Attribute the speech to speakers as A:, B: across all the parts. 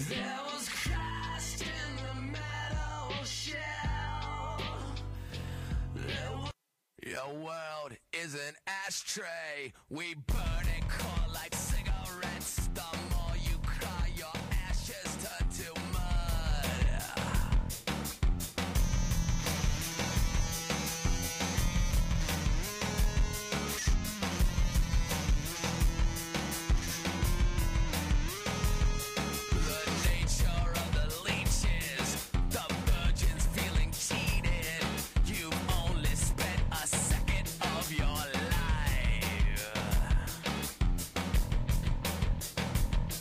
A: that was crushed in the metal shell. Your world is an ashtray. We burn it cold like cigarettes. The more you cry, your ashes turn to mud. The nature of the leeches, the virgins feeling cheated. You've only spent a second of your life.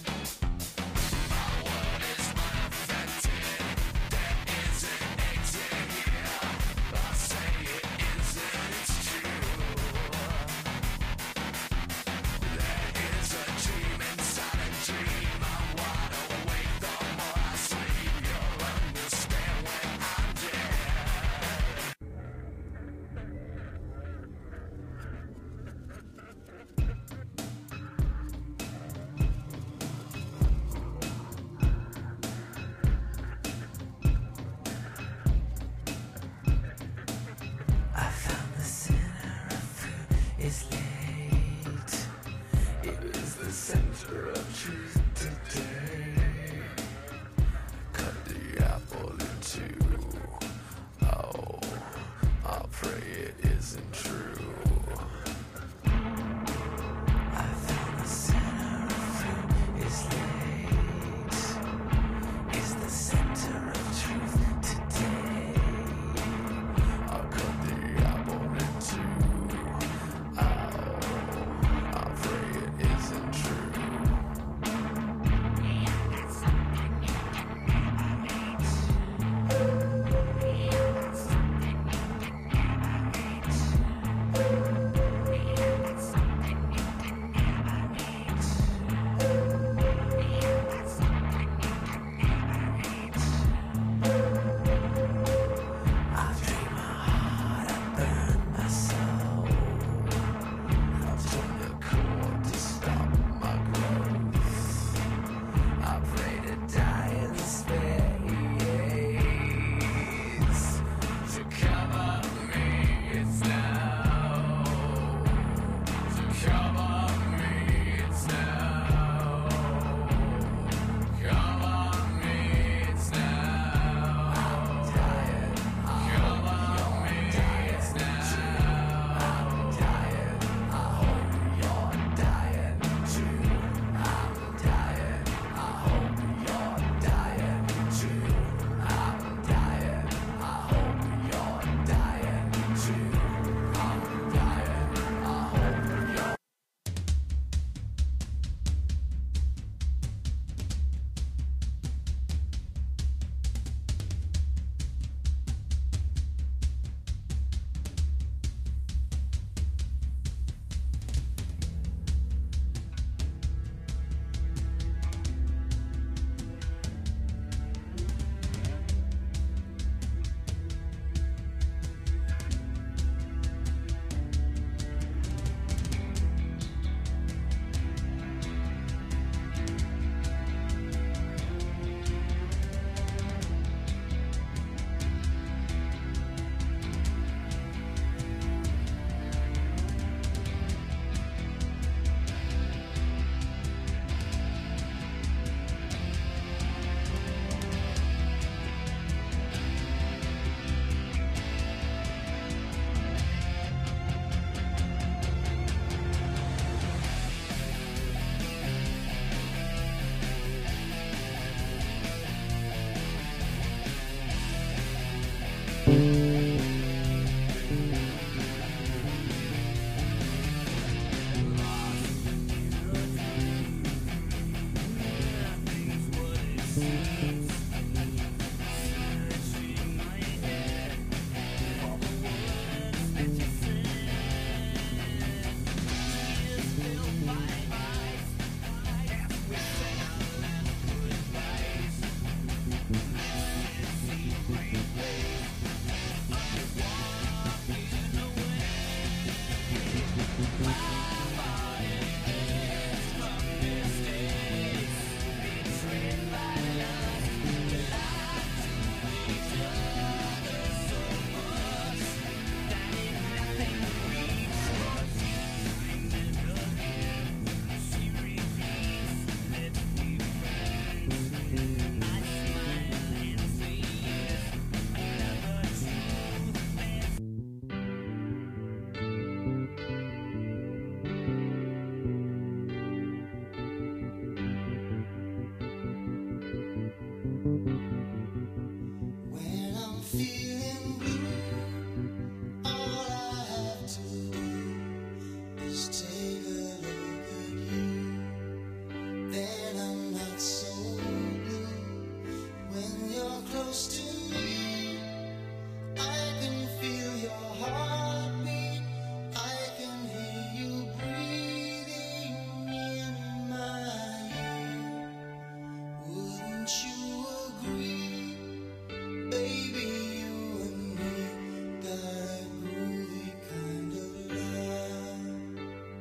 B: feeling blue, all I have to do is take a look at you. Then I'm not so blue. When you're close to me, I can feel your heartbeat. I can hear you breathing in my ear. Wouldn't you agree? Baby, you and me got a groovy kind of love.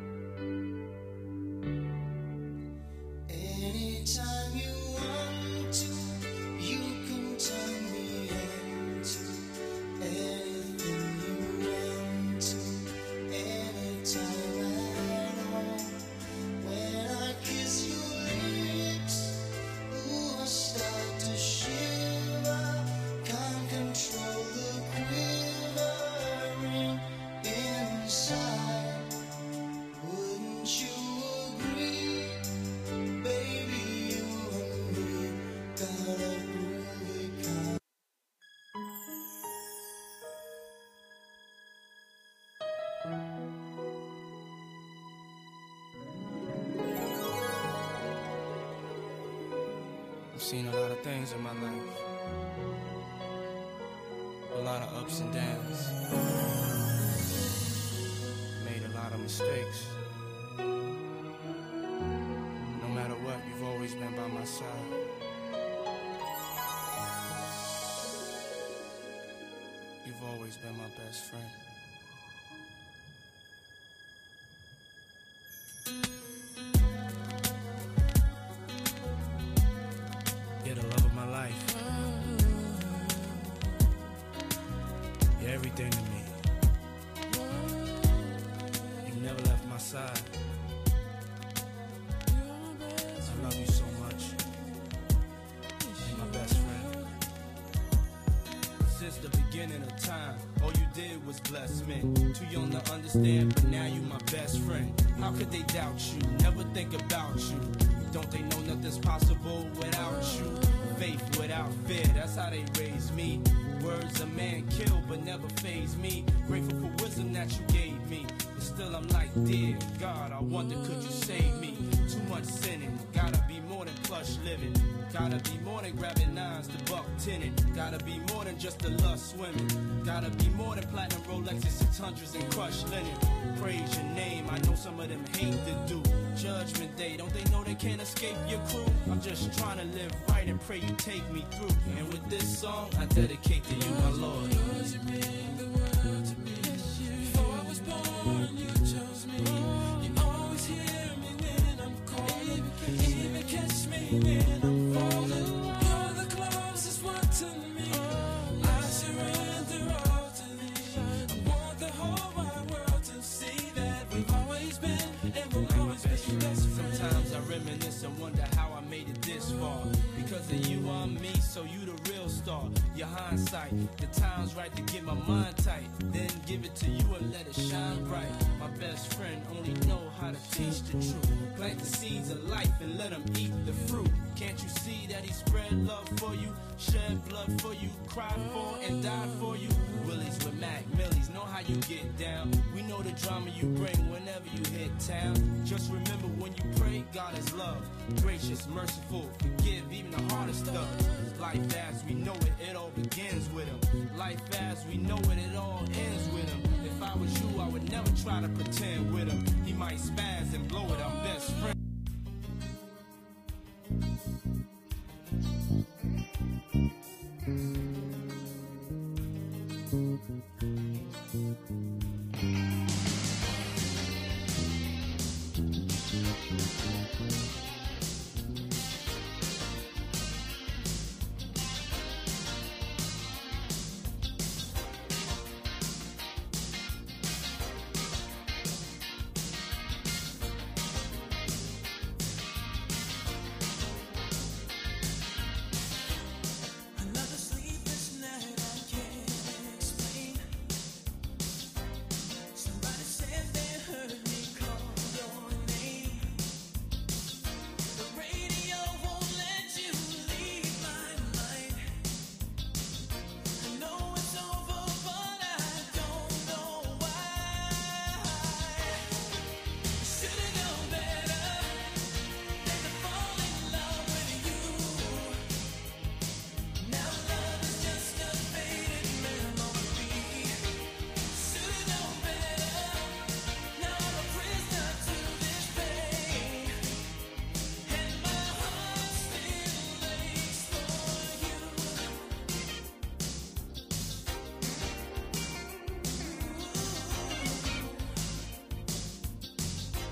B: Anytime you want to, you can turn me on to anything you want to, anytime at all. When I kiss your lips, ooh, I start to shiver. Can't control the quivering inside. Wouldn't you agree? Baby, you and me got a groovy kind.
C: I've seen a lot of things in my life, a lot of ups and downs, made a lot of mistakes. No matter what, you've always been by my side. You've always been my best friend. You're the love of my life. You're everything to me. You never left my side. I love you so much. You're my best friend. Since the beginning of time, all you did was bless me. Too young to understand, but now you my best friend. How could they doubt you? Never think about you. Don't they know nothing's possible without you? Faith without fear, that's how they raised me. Words a man kill, but never faze me. Grateful for wisdom that you gave me. But still I'm like, dear God, I wonder could you save me? Too much sinning, gotta be more than plush living. Gotta be more than grabbing nines to buck tinning. Gotta be more than just the lust swimming. Gotta be more than platinum Rolexes, 600s and crushed linen. Praise your name, I know some of them hate to do. Judgment day, don't they know they can't escape your crew? I'm just trying to live right and pray you take me through. And with this song, I dedicate to you, my Lord.
D: Yours, you mean the world to me. Before I was born, you chose me. You always hear me when I'm calling. Even catch me when I'm falling. You're the closest one to me. I surrender all to thee. I want the whole wide world to see that we've always been and will always be best friends.
C: Sometimes I reminisce and wonder how I made it this far. Because of you, I'm me, so you the real star. Your hindsight, the time's right to get my mind tight. Then give it to you and let it shine bright. My best friend only know how to teach the truth. Plant the seeds of life and let them eat the fruit. Can't you see that he spread love for you? Shed blood for you, cried for and died for you. Willies with Mac Millies, know how you get down. We know the drama you bring whenever you hit town. Just remember when you pray, God is love. Gracious, merciful, forgive even the hardest stuff. Life as we know it, it all begins with him. Life as we know it, it all ends with him. If I was you, I would never try to pretend with him. He might spaz and blow it, I'm best friend.